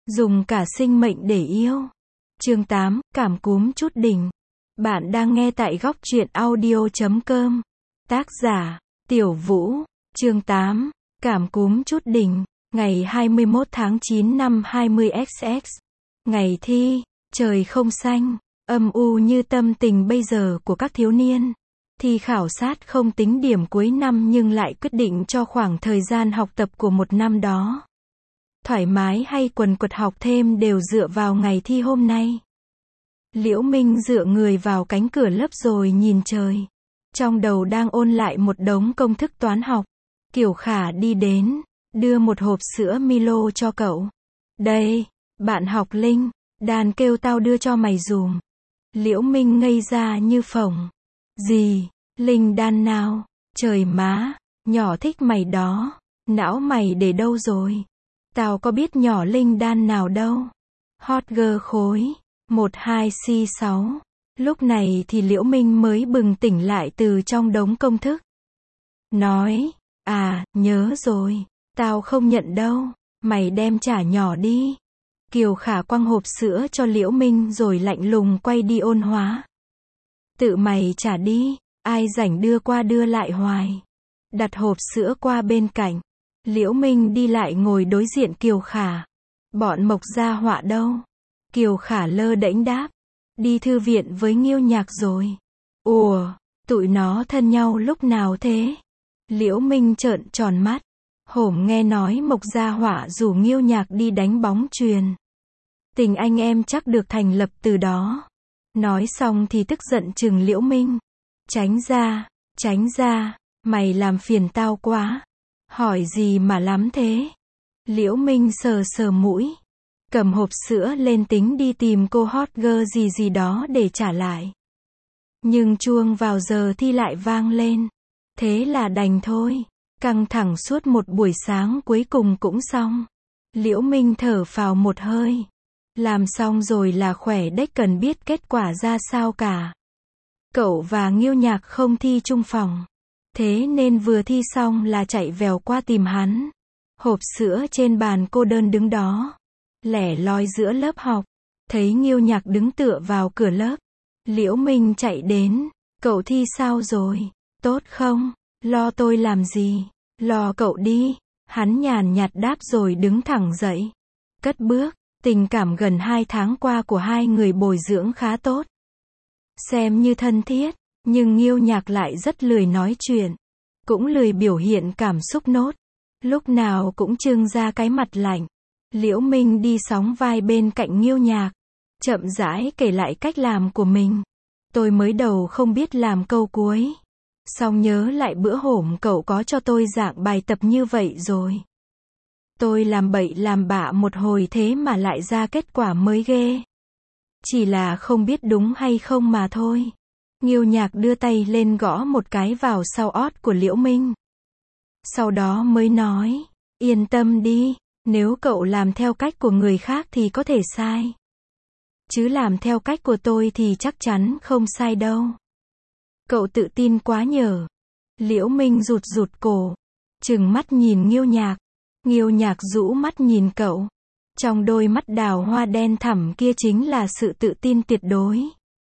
Dùng cả sinh mệnh để yêu. Chương 8, cảm cúm chút đỉnh. Bạn đang nghe tại góc truyện audio.com. Tác giả, Tiểu Vũ. Chương 8, cảm cúm chút đỉnh. Ngày 21 tháng 9 năm 20XX. Ngày thi, trời không xanh, âm u như tâm tình bây giờ của các thiếu niên. Thi khảo sát không tính điểm cuối năm nhưng lại quyết định cho khoảng thời gian học tập của một năm đó. Thoải mái hay quần quật học thêm đều dựa vào ngày thi hôm nay. Liễu Minh dựa người vào cánh cửa lớp rồi nhìn trời. Trong đầu đang ôn lại một đống công thức toán học. Kiều Khả đi đến, đưa một hộp sữa Milo cho cậu. Đây, bạn học Linh, đàn kêu tao đưa cho mày dùm. Liễu Minh ngây ra như phỏng. Gì, Linh đan nào? Trời má, nhỏ thích mày đó. Não mày để đâu rồi? Tao có biết nhỏ Linh đan nào đâu. Hot girl khối 12C6. Lúc này thì Liễu Minh mới bừng tỉnh lại từ trong đống công thức. Nói, nhớ rồi, tao không nhận đâu, mày đem trả nhỏ đi. Kiều Khả quăng hộp sữa cho Liễu Minh rồi lạnh lùng quay đi ôn hóa. Tự mày trả đi, ai rảnh đưa qua đưa lại hoài. Đặt hộp sữa qua bên cạnh. Liễu Minh đi lại ngồi đối diện Kiều Khả. Bọn Mộc Gia Họa đâu? Kiều Khả lơ đễnh đáp. Đi thư viện với Nghiêu Nhạc rồi. Ủa, tụi nó thân nhau lúc nào thế? Liễu Minh trợn tròn mắt. Hổm nghe nói Mộc Gia Họa rủ Nghiêu Nhạc đi đánh bóng chuyền. Tình anh em chắc được thành lập từ đó. Nói xong thì tức giận chừng Liễu Minh. Tránh ra, mày làm phiền tao quá. Hỏi gì mà lắm thế? Liễu Minh sờ mũi. Cầm hộp sữa lên tính đi tìm cô hot girl gì đó để trả lại. Nhưng chuông vào giờ thi lại vang lên. Thế là đành thôi. Căng thẳng suốt một buổi sáng cuối cùng cũng xong. Liễu Minh thở phào một hơi. Làm xong rồi là khỏe đếch cần biết kết quả ra sao cả. Cậu và Nghiêu Nhạc không thi chung phòng. Thế nên vừa thi xong là chạy vèo qua tìm hắn. Hộp sữa trên bàn cô đơn đứng đó. Lẻ loi giữa lớp học. Thấy Nghiêu Nhạc đứng tựa vào cửa lớp. Liễu Minh chạy đến. Cậu thi sao rồi? Tốt không? Lo tôi làm gì? Lo cậu đi. Hắn nhàn nhạt đáp rồi đứng thẳng dậy. Cất bước. Tình cảm gần 2 tháng qua của hai người bồi dưỡng khá tốt. Xem như thân thiết. Nhưng Nghiêu Nhạc lại rất lười nói chuyện. Cũng lười biểu hiện cảm xúc nốt. Lúc nào cũng trưng ra cái mặt lạnh. Liễu Minh đi sóng vai bên cạnh Nghiêu Nhạc. Chậm rãi kể lại cách làm của mình. Tôi mới đầu không biết làm câu cuối. Xong nhớ lại bữa hổm cậu có cho tôi dạng bài tập như vậy rồi. Tôi làm bậy làm bạ một hồi thế mà lại ra kết quả mới ghê. Chỉ là không biết đúng hay không mà thôi. Nghiêu Nhạc đưa tay lên gõ một cái vào sau ót của Liễu Minh. Sau đó mới nói, yên tâm đi, nếu cậu làm theo cách của người khác thì có thể sai. Chứ làm theo cách của tôi thì chắc chắn không sai đâu. Cậu tự tin quá nhở. Liễu Minh rụt cổ, trừng mắt nhìn Nghiêu Nhạc. Nghiêu Nhạc rũ mắt nhìn cậu. Trong đôi mắt đào hoa đen thẳm kia chính là sự tự tin tuyệt đối.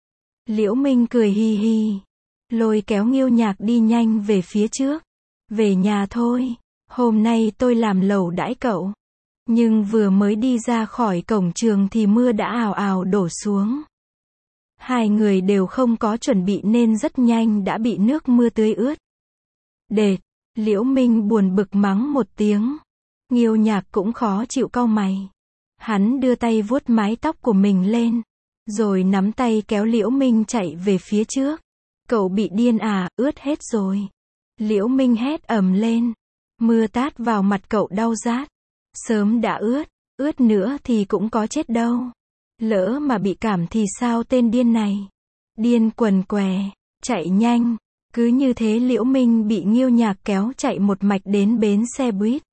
Liễu Minh cười hi hi. Lôi kéo Nghiêu Nhạc đi nhanh về phía trước. Về nhà thôi. Hôm nay tôi làm lẩu đãi cậu. Nhưng vừa mới đi ra khỏi cổng trường thì mưa đã ào ào đổ xuống. Hai người đều không có chuẩn bị nên rất nhanh đã bị nước mưa tưới ướt. Đệt. Liễu Minh buồn bực mắng một tiếng. Nghiêu Nhạc cũng khó chịu cau mày. Hắn đưa tay vuốt mái tóc của mình lên. Rồi nắm tay kéo Liễu Minh chạy về phía trước. Cậu bị điên à, ướt hết rồi. Liễu Minh hét ầm lên. Mưa tát vào mặt cậu đau rát. Sớm đã ướt nữa thì cũng có chết đâu. Lỡ mà bị cảm thì sao tên điên này. Điên quần què, chạy nhanh. Cứ như thế Liễu Minh bị Nghiêu Nhạc kéo chạy một mạch đến bến xe buýt.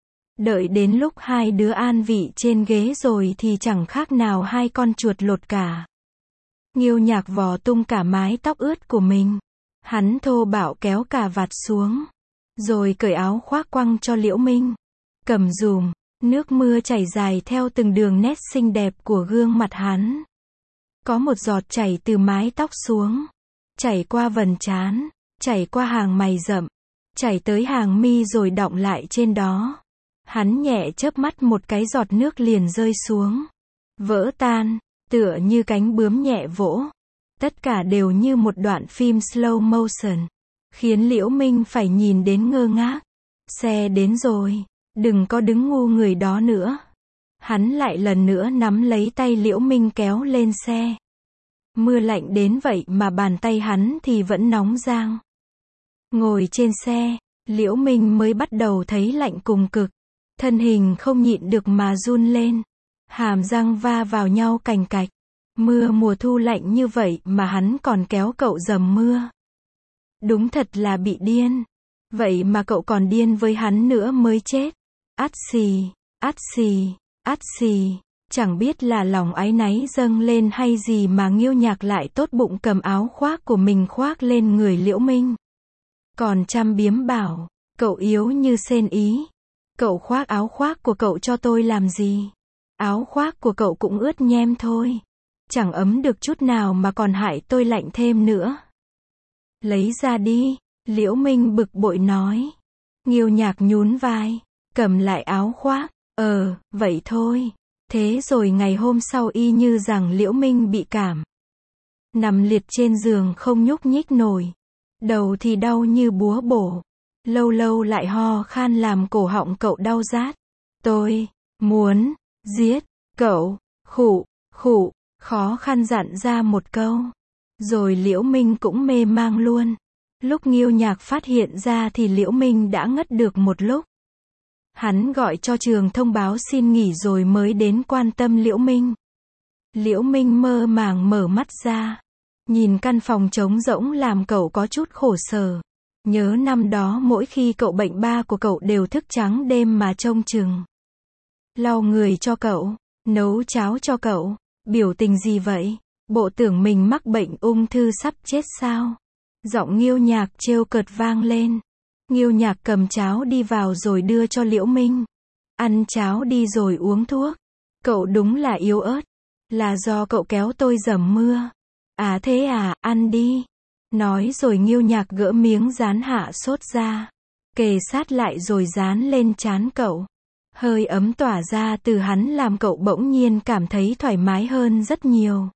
Đợi đến lúc hai đứa an vị trên ghế rồi thì chẳng khác nào hai con chuột lột cả. Nghiêu Nhạc vò tung cả mái tóc ướt của mình. Hắn thô bạo kéo cà vạt xuống. Rồi cởi áo khoác quăng cho Liễu Minh. Cầm dùm, Nước mưa chảy dài theo từng đường nét xinh đẹp của gương mặt hắn. Có một giọt chảy từ mái tóc xuống, chảy qua vầng trán, chảy qua hàng mày rậm, chảy tới hàng mi rồi đọng lại trên đó. Hắn nhẹ chớp mắt một cái giọt nước liền rơi xuống, vỡ tan, tựa như cánh bướm nhẹ vỗ. Tất cả đều như một đoạn phim slow motion, khiến Liễu Minh phải nhìn đến ngơ ngác. Xe đến rồi, đừng có đứng ngu người đó nữa. Hắn lại lần nữa nắm lấy tay Liễu Minh kéo lên xe. Mưa lạnh đến vậy mà bàn tay hắn thì vẫn nóng rang. Ngồi trên xe, Liễu Minh mới bắt đầu thấy lạnh cùng cực. Thân hình không nhịn được mà run lên. Hàm răng va vào nhau cành cạch. Mưa mùa thu lạnh như vậy mà hắn còn kéo cậu dầm mưa. Đúng thật là bị điên. Vậy mà cậu còn điên với hắn nữa mới chết. Át xì, át xì, át xì. Chẳng biết là lòng áy náy dâng lên hay gì mà Nghiêu Nhạc lại tốt bụng cầm áo khoác của mình khoác lên người Liễu Minh. Còn chăm biếm bảo, cậu yếu như sên ý. Cậu khoác áo khoác của cậu cho tôi làm gì? Áo khoác của cậu cũng ướt nhem thôi. Chẳng ấm được chút nào mà còn hại tôi lạnh thêm nữa. Lấy ra đi, Liễu Minh bực bội nói. Nghiêu Nhạc nhún vai, cầm lại áo khoác. Vậy thôi. Thế rồi ngày hôm sau y như rằng Liễu Minh bị cảm. Nằm liệt trên giường không nhúc nhích nổi. Đầu thì đau như búa bổ. Lâu lâu lại ho khan làm cổ họng cậu đau rát. Tôi muốn giết cậu, khụ, khụ, khó khăn dặn ra một câu. Rồi Liễu Minh cũng mê mang luôn. Lúc Nghiêu Nhạc phát hiện ra thì Liễu Minh đã ngất được một lúc. Hắn gọi cho trường thông báo xin nghỉ rồi mới đến quan tâm Liễu Minh. Liễu Minh mơ màng mở mắt ra. Nhìn căn phòng trống rỗng làm cậu có chút khổ sở. Nhớ năm đó mỗi khi cậu bệnh ba của cậu đều thức trắng đêm mà trông chừng. Lau người cho cậu, nấu cháo cho cậu. Biểu tình gì vậy? Bộ tưởng mình mắc bệnh ung thư sắp chết sao? Giọng Nghiêu Nhạc trêu cợt vang lên. Nghiêu Nhạc cầm cháo đi vào rồi đưa cho Liễu Minh. Ăn cháo đi rồi uống thuốc. Cậu đúng là yếu ớt. Là do cậu kéo tôi dầm mưa. À thế à, ăn đi. Nói rồi Nghiêu Nhạc gỡ miếng dán hạ sốt ra. Kề sát lại rồi dán lên trán cậu. Hơi ấm tỏa ra từ hắn làm cậu bỗng nhiên cảm thấy thoải mái hơn rất nhiều.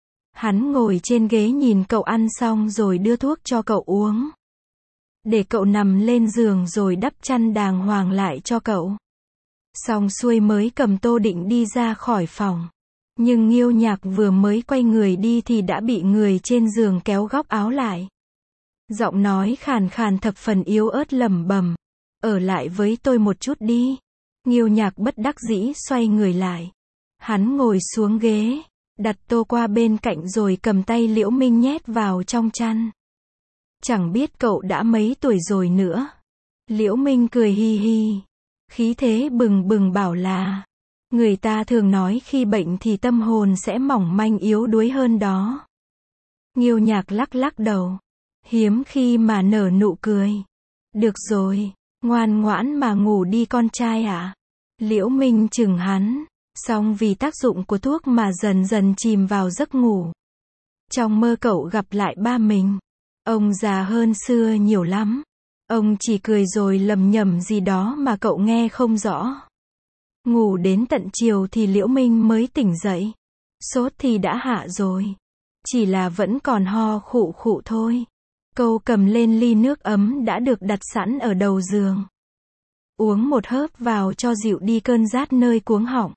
Hắn ngồi trên ghế nhìn cậu ăn xong rồi đưa thuốc cho cậu uống. Để cậu nằm lên giường rồi đắp chăn đàng hoàng lại cho cậu. Xong xuôi mới cầm tô định đi ra khỏi phòng. Nhưng Nghiêu Nhạc vừa mới quay người đi thì đã bị người trên giường kéo góc áo lại. Giọng nói khàn khàn thập phần yếu ớt lẩm bẩm. Ở lại với tôi một chút đi. Nghiêu Nhạc bất đắc dĩ xoay người lại. Hắn ngồi xuống ghế, đặt tô qua bên cạnh rồi cầm tay Liễu Minh nhét vào trong chăn. Chẳng biết cậu đã mấy tuổi rồi nữa. Liễu Minh cười hi hi. Khí thế bừng bừng bảo là. Người ta thường nói khi bệnh thì tâm hồn sẽ mỏng manh yếu đuối hơn đó. Nghiêu Nhạc lắc lắc đầu. Hiếm khi mà nở nụ cười. Được rồi, ngoan ngoãn mà ngủ đi con trai ạ. Liễu Minh chừng hắn. Xong vì tác dụng của thuốc mà dần dần chìm vào giấc ngủ. Trong mơ cậu gặp lại ba mình. Ông già hơn xưa nhiều lắm. Ông chỉ cười rồi lầm nhầm gì đó mà cậu nghe không rõ. Ngủ đến tận chiều thì Liễu Minh mới tỉnh dậy. Sốt thì đã hạ rồi. Chỉ là vẫn còn ho khụ khụ thôi. Cậu cầm lên ly nước ấm đã được đặt sẵn ở đầu giường. Uống một hớp vào cho dịu đi cơn rát nơi cuống họng.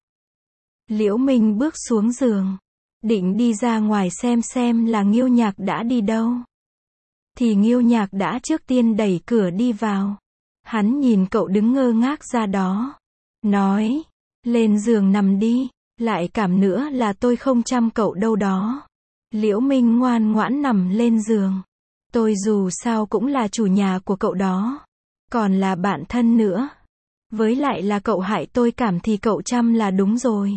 Liễu Minh bước xuống giường. Định đi ra ngoài xem là Nghiêu Nhạc đã đi đâu. Thì Nghiêu Nhạc đã trước tiên đẩy cửa đi vào. Hắn nhìn cậu đứng ngơ ngác ra đó. Nói, lên giường nằm đi, lại cảm nữa là tôi không chăm cậu đâu đó. Liễu Minh ngoan ngoãn nằm lên giường. Tôi dù sao cũng là chủ nhà của cậu đó. Còn là bạn thân nữa. Với lại là cậu hại tôi cảm thì cậu chăm là đúng rồi.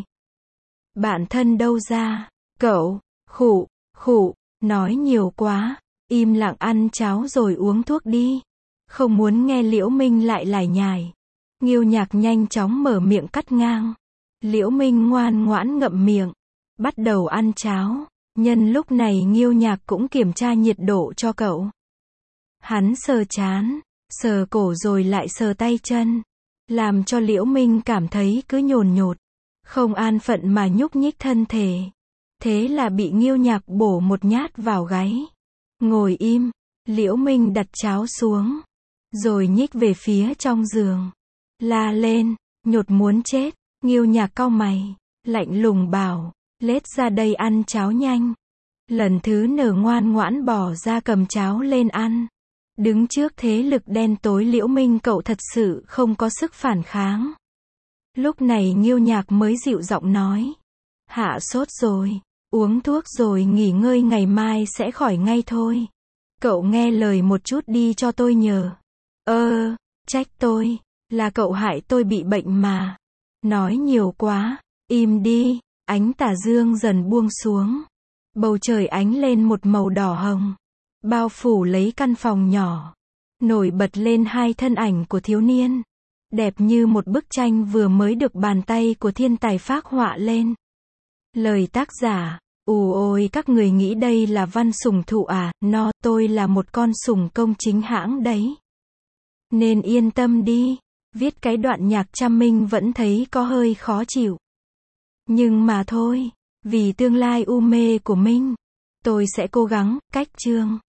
Bạn thân đâu ra? Cậu, khụ, khụ, nói nhiều quá. Im lặng ăn cháo rồi uống thuốc đi. Không muốn nghe Liễu Minh lại lải nhải. Ngưu Nhạc nhanh chóng mở miệng cắt ngang. Liễu Minh ngoan ngoãn ngậm miệng, bắt đầu ăn cháo. Nhân lúc này Ngưu Nhạc cũng kiểm tra nhiệt độ cho cậu. Hắn sờ trán, sờ cổ rồi lại sờ tay chân, làm cho Liễu Minh cảm thấy cứ nhồn nhột, không an phận mà nhúc nhích thân thể. Thế là bị Ngưu Nhạc bổ một nhát vào gáy. Ngồi im, Liễu Minh đặt cháo xuống, rồi nhích về phía trong giường, la lên, nhột muốn chết. Ngưu Nhạc cau mày, lạnh lùng bảo, lết ra đây ăn cháo nhanh. Lần thứ N ngoan ngoãn bỏ ra cầm cháo lên ăn. Đứng trước thế lực đen tối Liễu Minh cậu thật sự không có sức phản kháng. Lúc này Ngưu Nhạc mới dịu giọng nói, hạ sốt rồi, uống thuốc rồi nghỉ ngơi, ngày mai sẽ khỏi ngay thôi. Cậu nghe lời một chút đi cho tôi nhờ. Trách tôi, là cậu hại tôi bị bệnh mà. Nói nhiều quá, im đi. Ánh tà dương dần buông xuống. Bầu trời ánh lên một màu đỏ hồng, bao phủ lấy căn phòng nhỏ. Nổi bật lên hai thân ảnh của thiếu niên, đẹp như một bức tranh vừa mới được bàn tay của thiên tài phác họa lên. Lời tác giả, ôi các người nghĩ đây là văn sủng thụ à, tôi là một con sủng công chính hãng đấy. Nên yên tâm đi, viết cái đoạn nhạc Trăm Minh vẫn thấy có hơi khó chịu. Nhưng mà thôi, vì tương lai u mê của Minh, tôi sẽ cố gắng, cách chương.